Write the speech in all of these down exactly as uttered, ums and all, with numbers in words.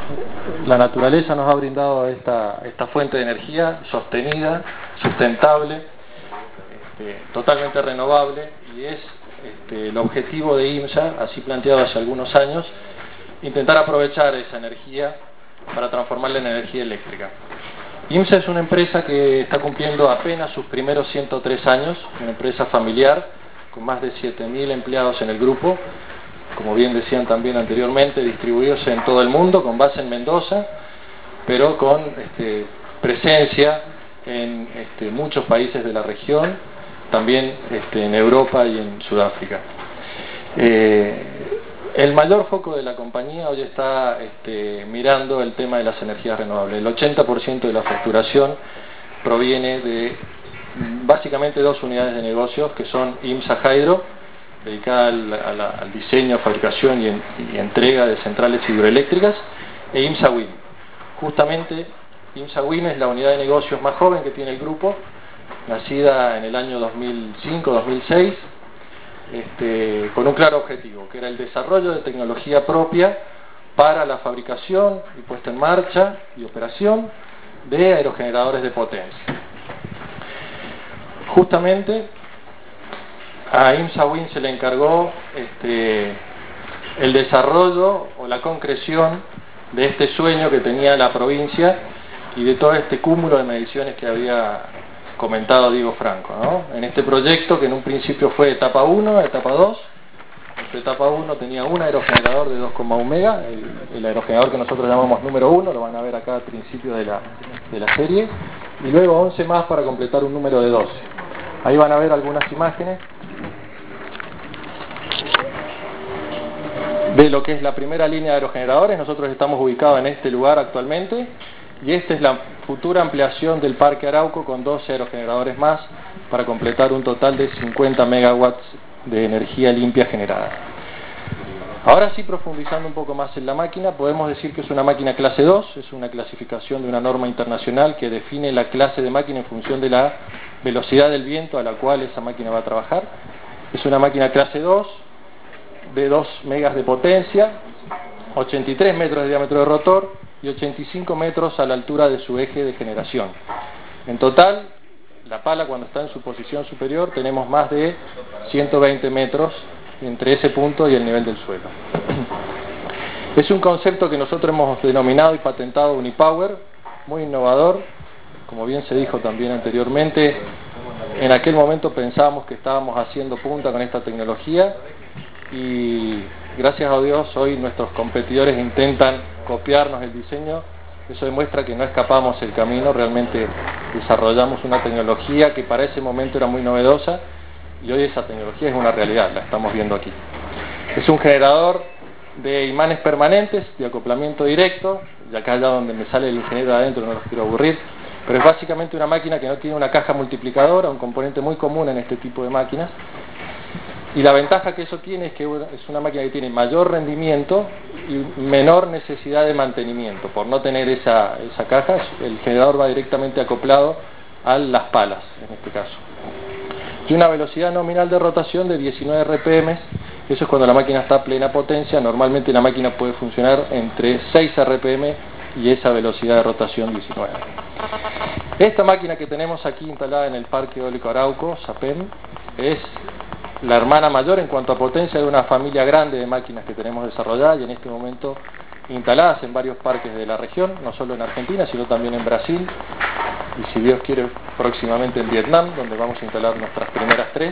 la naturaleza nos ha brindado esta, esta fuente de energía sostenida, sustentable, este, totalmente renovable, y es este, el objetivo de IMSA, así planteado hace algunos años, intentar aprovechar esa energía para transformarla en energía eléctrica. IMSA es una empresa que está cumpliendo apenas sus primeros ciento tres años, una empresa familiar con más de siete mil empleados en el grupo, como bien decían también anteriormente, distribuidos en todo el mundo, con base en Mendoza, pero con este, presencia en este, muchos países de la región, también este, en Europa y en Sudáfrica. Eh, el mayor foco de la compañía hoy está este, mirando el tema de las energías renovables. El ochenta por ciento de la facturación proviene de básicamente dos unidades de negocios, que son IMSA Hydro, dedicada al, a la, al diseño, fabricación y, en, y entrega de centrales hidroeléctricas, e IMSA Wind. Justamente IMSA Wind es la unidad de negocios más joven que tiene el grupo, nacida en el año dos mil cinco dos mil seis, este, con un claro objetivo, que era el desarrollo de tecnología propia para la fabricación y puesta en marcha y operación de aerogeneradores de potencia. Justamente a IMSA Wind se le encargó este, el desarrollo o la concreción de este sueño que tenía la provincia y de todo este cúmulo de mediciones que había comentado Diego Franco, ¿no? En este proyecto, que en un principio fue etapa uno, etapa dos. Esta etapa uno tenía un aerogenerador de dos coma uno mega, el, el aerogenerador que nosotros llamamos número uno, lo van a ver acá al principio de la, de la serie, y luego once más para completar un número de doce. Ahí van a ver algunas imágenes de lo que es la primera línea de aerogeneradores. Nosotros estamos ubicados en este lugar actualmente, y esta es la futura ampliación del Parque Arauco con doce aerogeneradores más para completar un total de cincuenta megawatts de energía limpia generada. Ahora sí, profundizando un poco más en la máquina, podemos decir que es una máquina clase dos, es una clasificación de una norma internacional que define la clase de máquina en función de la velocidad del viento a la cual esa máquina va a trabajar. Es una máquina clase dos, de dos megas de potencia, ochenta y tres metros de diámetro de rotor y ochenta y cinco metros a la altura de su eje de generación. En total, la pala, cuando está en su posición superior, tenemos más de ciento veinte metros entre ese punto y el nivel del suelo. Es un concepto que nosotros hemos denominado y patentado Unipower, muy innovador. Como bien se dijo también anteriormente, en aquel momento pensábamos que estábamos haciendo punta con esta tecnología, y gracias a Dios hoy nuestros competidores intentan copiarnos el diseño. Eso demuestra que no escapamos el camino, realmente desarrollamos una tecnología que para ese momento era muy novedosa, y hoy esa tecnología es una realidad, la estamos viendo aquí. Es un generador de imanes permanentes, de acoplamiento directo, y acá allá donde me sale el ingeniero adentro no los quiero aburrir, pero es básicamente una máquina que no tiene una caja multiplicadora, un componente muy común en este tipo de máquinas. Y la ventaja que eso tiene es que es una máquina que tiene mayor rendimiento y menor necesidad de mantenimiento. Por no tener esa, esa caja, el generador va directamente acoplado a las palas, en este caso. Y una velocidad nominal de rotación de diecinueve R P M, eso es cuando la máquina está a plena potencia. Normalmente la máquina puede funcionar entre seis R P M y esa velocidad de rotación diecinueve. Esta máquina que tenemos aquí instalada en el Parque Eólico Arauco, SAPEM, es la hermana mayor en cuanto a potencia de una familia grande de máquinas que tenemos desarrolladas y en este momento instaladas en varios parques de la región, no solo en Argentina, sino también en Brasil, y si Dios quiere próximamente en Vietnam, donde vamos a instalar nuestras primeras tres.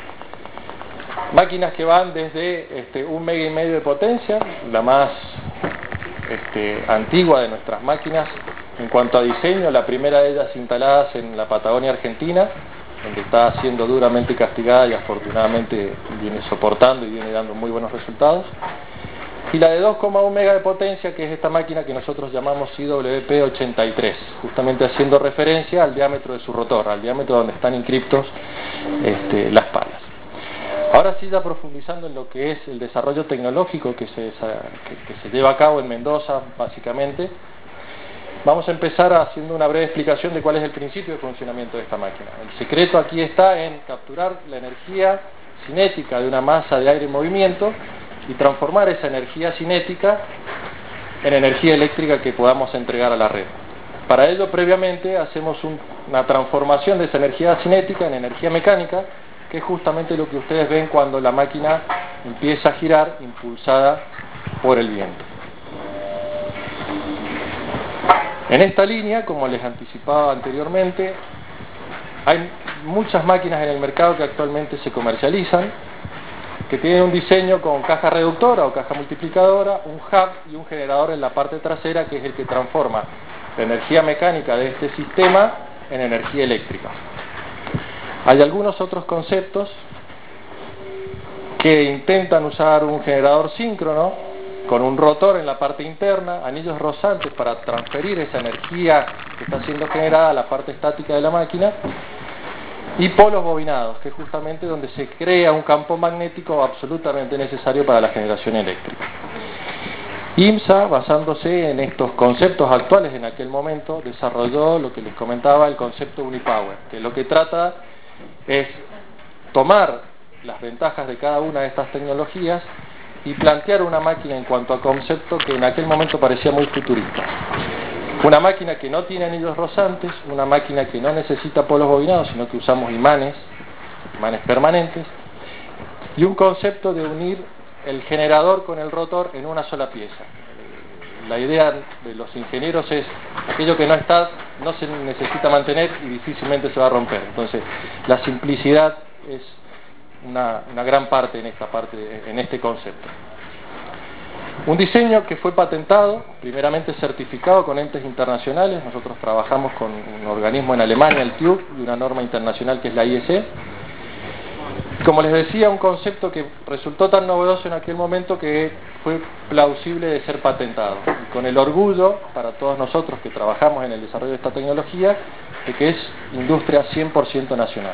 Máquinas que van desde este, un mega y medio de potencia, la más este, antigua de nuestras máquinas en cuanto a diseño, la primera de ellas instaladas en la Patagonia Argentina, donde está siendo duramente castigada y afortunadamente viene soportando y viene dando muy buenos resultados. Y la de dos coma uno mega de potencia, que es esta máquina que nosotros llamamos I W P ochenta y tres, justamente haciendo referencia al diámetro de su rotor, al diámetro donde están inscriptos este, las palas. Ahora sí, ya profundizando en lo que es el desarrollo tecnológico que se, que, que se lleva a cabo en Mendoza, básicamente, vamos a empezar haciendo una breve explicación de cuál es el principio de funcionamiento de esta máquina. El secreto aquí está en capturar la energía cinética de una masa de aire en movimiento y transformar esa energía cinética en energía eléctrica que podamos entregar a la red. Para ello, previamente, hacemos un, una transformación de esa energía cinética en energía mecánica, que es justamente lo que ustedes ven cuando la máquina empieza a girar impulsada por el viento. En esta línea, como les anticipaba anteriormente, hay muchas máquinas en el mercado que actualmente se comercializan, que tienen un diseño con caja reductora o caja multiplicadora, un hub y un generador en la parte trasera, que es el que transforma la energía mecánica de este sistema en energía eléctrica. Hay algunos otros conceptos que intentan usar un generador síncrono con un rotor en la parte interna, anillos rozantes para transferir esa energía que está siendo generada a la parte estática de la máquina, y polos bobinados, que es justamente donde se crea un campo magnético absolutamente necesario para la generación eléctrica. IMSA, basándose en estos conceptos actuales en aquel momento, desarrolló lo que les comentaba, el concepto Unipower, que lo que trata es tomar las ventajas de cada una de estas tecnologías y plantear una máquina en cuanto a concepto que en aquel momento parecía muy futurista. Una máquina que no tiene anillos rozantes, una máquina que no necesita polos bobinados, sino que usamos imanes, imanes permanentes, y un concepto de unir el generador con el rotor en una sola pieza. La idea de los ingenieros es aquello que no está, no se necesita mantener y difícilmente se va a romper. Entonces, la simplicidad es una, una gran parte en esta parte, en este concepto. Un diseño que fue patentado, primeramente certificado con entes internacionales. Nosotros trabajamos con un organismo en Alemania, el T U B, y una norma internacional que es la I E C. Como les decía, un concepto que resultó tan novedoso en aquel momento que fue plausible de ser patentado. Y con el orgullo para todos nosotros que trabajamos en el desarrollo de esta tecnología, de que es industria cien por ciento nacional.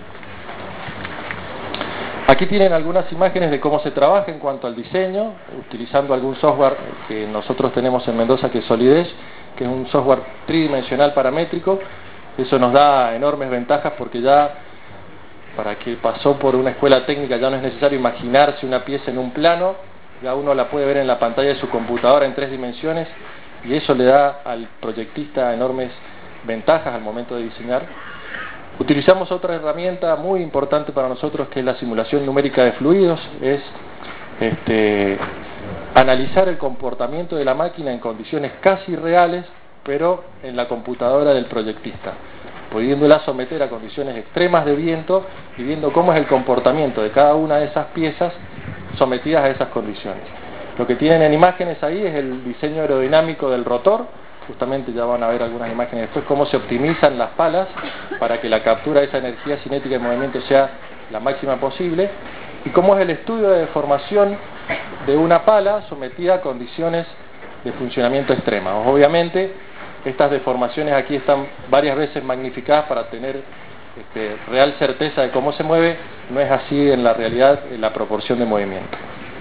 Aquí tienen algunas imágenes de cómo se trabaja en cuanto al diseño, utilizando algún software que nosotros tenemos en Mendoza, que es Solidez, que es un software tridimensional paramétrico. Eso nos da enormes ventajas porque ya, para que pasó por una escuela técnica, ya no es necesario imaginarse una pieza en un plano, ya uno la puede ver en la pantalla de su computadora en tres dimensiones, y eso le da al proyectista enormes ventajas al momento de diseñar. Utilizamos otra herramienta muy importante para nosotros, que es la simulación numérica de fluidos. Es este, analizar el comportamiento de la máquina en condiciones casi reales, pero en la computadora del proyectista, pudiéndola someter a condiciones extremas de viento y viendo cómo es el comportamiento de cada una de esas piezas sometidas a esas condiciones. Lo que tienen en imágenes ahí es el diseño aerodinámico del rotor. Justamente ya van a ver algunas imágenes después, cómo se optimizan las palas para que la captura de esa energía cinética de movimiento sea la máxima posible, y cómo es el estudio de deformación de una pala sometida a condiciones de funcionamiento extremas. Obviamente, estas deformaciones aquí están varias veces magnificadas para tener este, real certeza de cómo se mueve. No es así en la realidad, en la proporción de movimiento.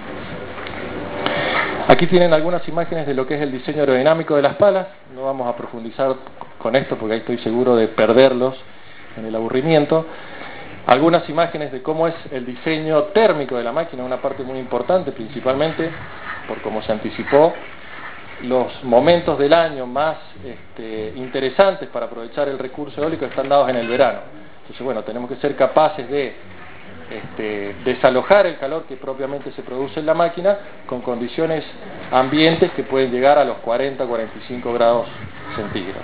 Aquí tienen algunas imágenes de lo que es el diseño aerodinámico de las palas. No vamos a profundizar con esto porque ahí estoy seguro de perderlos en el aburrimiento. Algunas imágenes de cómo es el diseño térmico de la máquina, una parte muy importante, principalmente por como se anticipó, los momentos del año más este, interesantes para aprovechar el recurso eólico están dados en el verano. Entonces, bueno, tenemos que ser capaces de Este, desalojar el calor que propiamente se produce en la máquina con condiciones ambientes que pueden llegar a los cuarenta a cuarenta y cinco grados centígrados.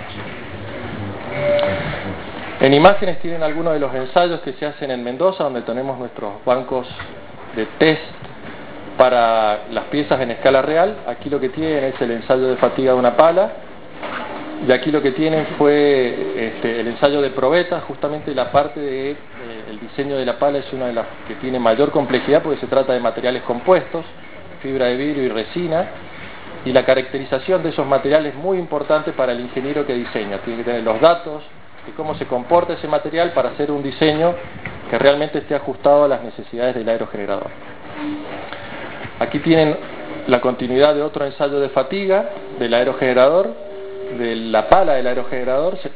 En imágenes tienen algunos de los ensayos que se hacen en Mendoza, donde tenemos nuestros bancos de test para las piezas en escala real. Aquí lo que tienen es el ensayo de fatiga de una pala, y aquí lo que tienen fue este, el ensayo de probeta. Justamente la parte de eh, el diseño de la pala es una de las que tiene mayor complejidad, porque se trata de materiales compuestos, fibra de vidrio y resina, y la caracterización de esos materiales es muy importante para el ingeniero que diseña. Tiene que tener los datos de cómo se comporta ese material para hacer un diseño que realmente esté ajustado a las necesidades del aerogenerador. Aquí tienen la continuidad de otro ensayo de fatiga del aerogenerador. De la pala del aerogenerador se,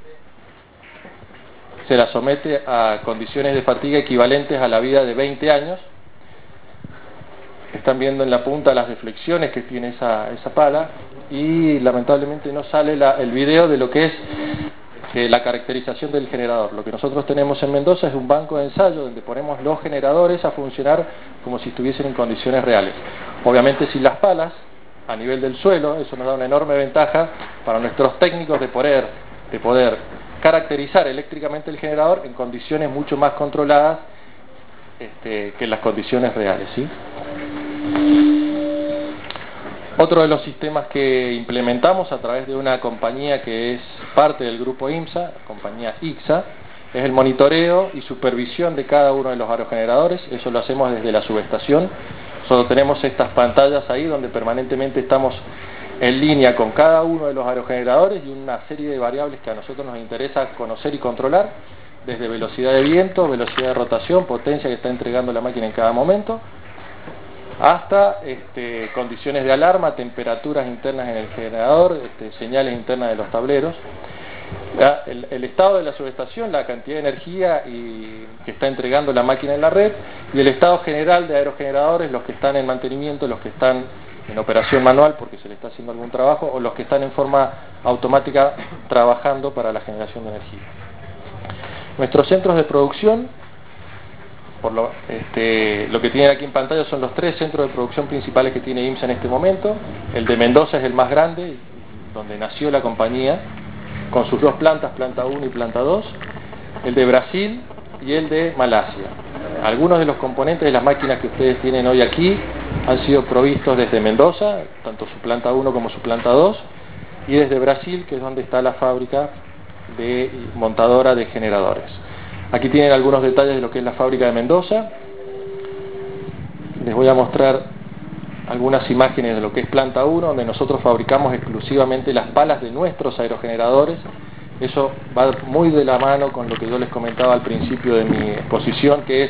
se la somete a condiciones de fatiga equivalentes a la vida de veinte años, Están viendo en la punta las deflexiones que tiene esa, esa pala, y lamentablemente no sale la, el video de lo que es eh, la caracterización del generador. Lo que nosotros tenemos en Mendoza es un banco de ensayo donde ponemos los generadores a funcionar como si estuviesen en condiciones reales. Obviamente sin las palas, a nivel del suelo, eso nos da una enorme ventaja para nuestros técnicos de poder, de poder caracterizar eléctricamente el generador en condiciones mucho más controladas este, que en las condiciones reales, ¿sí? Otro de los sistemas que implementamos a través de una compañía que es parte del grupo IMSA, compañía I C S A, es el monitoreo y supervisión de cada uno de los aerogeneradores. Eso lo hacemos desde la subestación. Solo tenemos estas pantallas ahí donde permanentemente estamos en línea con cada uno de los aerogeneradores y una serie de variables que a nosotros nos interesa conocer y controlar, desde velocidad de viento, velocidad de rotación, potencia que está entregando la máquina en cada momento, hasta este, condiciones de alarma, temperaturas internas en el generador, este, señales internas de los tableros, el, el estado de la subestación, la cantidad de energía y, que está entregando la máquina en la red, y el estado general de aerogeneradores, los que están en mantenimiento, los que están en operación manual porque se le está haciendo algún trabajo, o los que están en forma automática trabajando para la generación de energía. Nuestros centros de producción, por lo, este, lo que tienen aquí en pantalla son los tres centros de producción principales que tiene IMSA en este momento. El de Mendoza es el más grande, donde nació la compañía, con sus dos plantas, planta uno y planta dos. El de Brasil y el de Malasia. Algunos de los componentes de las máquinas que ustedes tienen hoy aquí han sido provistos desde Mendoza, tanto su planta uno como su planta dos, y desde Brasil, que es donde está la fábrica de montadora de generadores. Aquí tienen algunos detalles de lo que es la fábrica de Mendoza. Les voy a mostrar algunas imágenes de lo que es planta uno, donde nosotros fabricamos exclusivamente las palas de nuestros aerogeneradores. Eso va muy de la mano con lo que yo les comentaba al principio de mi exposición, que es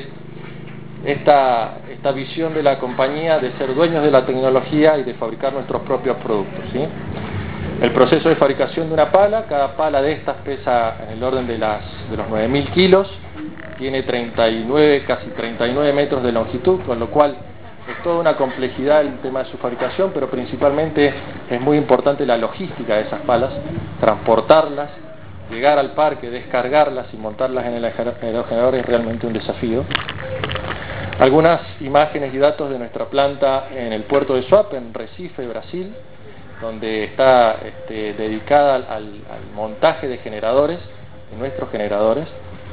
esta, esta visión de la compañía de ser dueños de la tecnología y de fabricar nuestros propios productos, ¿sí? El proceso de fabricación de una pala, cada pala de estas pesa en el orden de, las, de los nueve mil kilos, tiene treinta y nueve, casi treinta y nueve metros de longitud, con lo cual es toda una complejidad el tema de su fabricación, pero principalmente es muy importante la logística de esas palas, transportarlas, llegar al parque, descargarlas y montarlas en el aerogenerador es realmente un desafío. Algunas imágenes y datos de nuestra planta en el puerto de Suape, en Recife, Brasil, donde está este, dedicada al, al montaje de generadores, de nuestros generadores.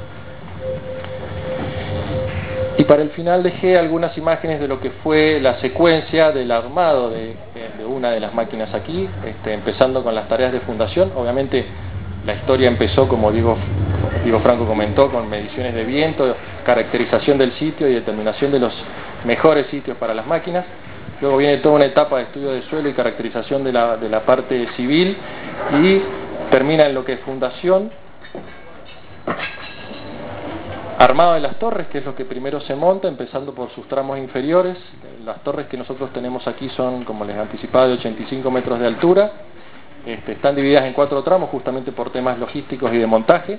Y para el final dejé algunas imágenes de lo que fue la secuencia del armado de, de una de las máquinas aquí, este, empezando con las tareas de fundación. Obviamente la historia empezó, como Diego, Diego Franco comentó, con mediciones de viento, caracterización del sitio y determinación de los mejores sitios para las máquinas. Luego viene toda una etapa de estudio de suelo y caracterización de la, de la parte civil, y termina en lo que es fundación, armado de las torres, que es lo que primero se monta, empezando por sus tramos inferiores. Las torres que nosotros tenemos aquí son, como les anticipaba, de ochenta y cinco metros de altura. Este, están divididas en cuatro tramos justamente por temas logísticos y de montaje.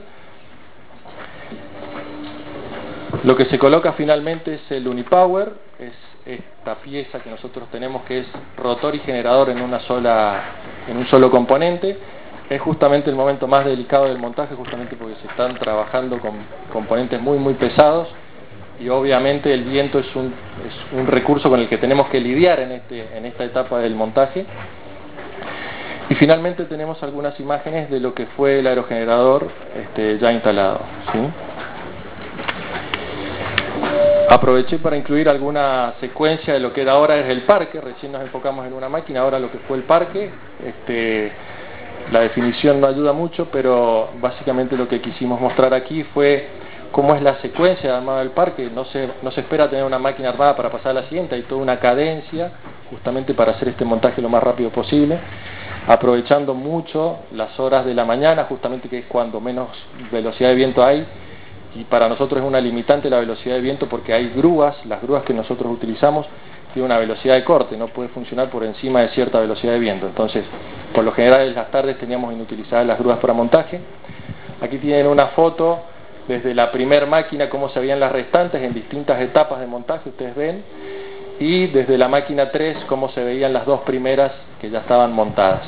Lo que se coloca finalmente es el Unipower, es esta pieza que nosotros tenemos que es rotor y generador en una sola, en un solo componente. Es justamente el momento más delicado del montaje, justamente porque se están trabajando con componentes muy muy pesados, y obviamente el viento es un, es un recurso con el que tenemos que lidiar en, este, en esta etapa del montaje. Y finalmente tenemos algunas imágenes de lo que fue el aerogenerador este, ya instalado, ¿sí? Aproveché para incluir alguna secuencia de lo que era ahora es el parque. Recién nos enfocamos en una máquina, ahora lo que fue el parque. Este, la definición no ayuda mucho, pero básicamente lo que quisimos mostrar aquí fue cómo es la secuencia de armado del parque. No se, no se espera tener una máquina armada para pasar a la siguiente, hay toda una cadencia justamente para hacer este montaje lo más rápido posible, aprovechando mucho las horas de la mañana, justamente que es cuando menos velocidad de viento hay. Y para nosotros es una limitante la velocidad de viento porque hay grúas, las grúas que nosotros utilizamos tienen una velocidad de corte, no puede funcionar por encima de cierta velocidad de viento. Entonces, por lo general en las tardes teníamos inutilizadas las grúas para montaje. Aquí tienen una foto desde la primer máquina, cómo se veían las restantes en distintas etapas de montaje, ustedes ven. y desde la máquina tres cómo se veían las dos primeras que ya estaban montadas.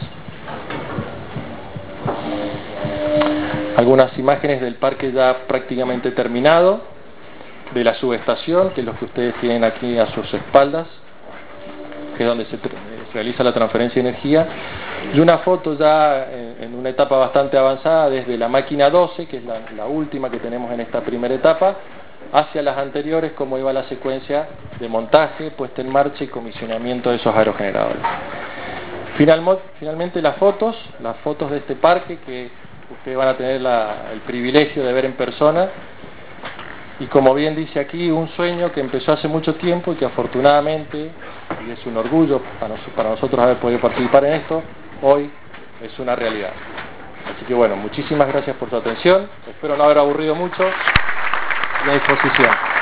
Algunas imágenes del parque ya prácticamente terminado, de la subestación, que es lo que ustedes tienen aquí a sus espaldas, que es donde se realiza la transferencia de energía, y una foto ya en, en una etapa bastante avanzada desde la máquina doce, que es la, la última que tenemos en esta primera etapa, hacia las anteriores, cómo iba la secuencia de montaje, puesta en marcha y comisionamiento de esos aerogeneradores. Final, finalmente las fotos, las fotos de este parque que ustedes van a tener la, el privilegio de ver en persona, y como bien dice aquí, un sueño que empezó hace mucho tiempo y que afortunadamente, y es un orgullo para, nos, para nosotros haber podido participar en esto, hoy es una realidad. Así que bueno, muchísimas gracias por su atención, espero no haber aburrido mucho y a disposición.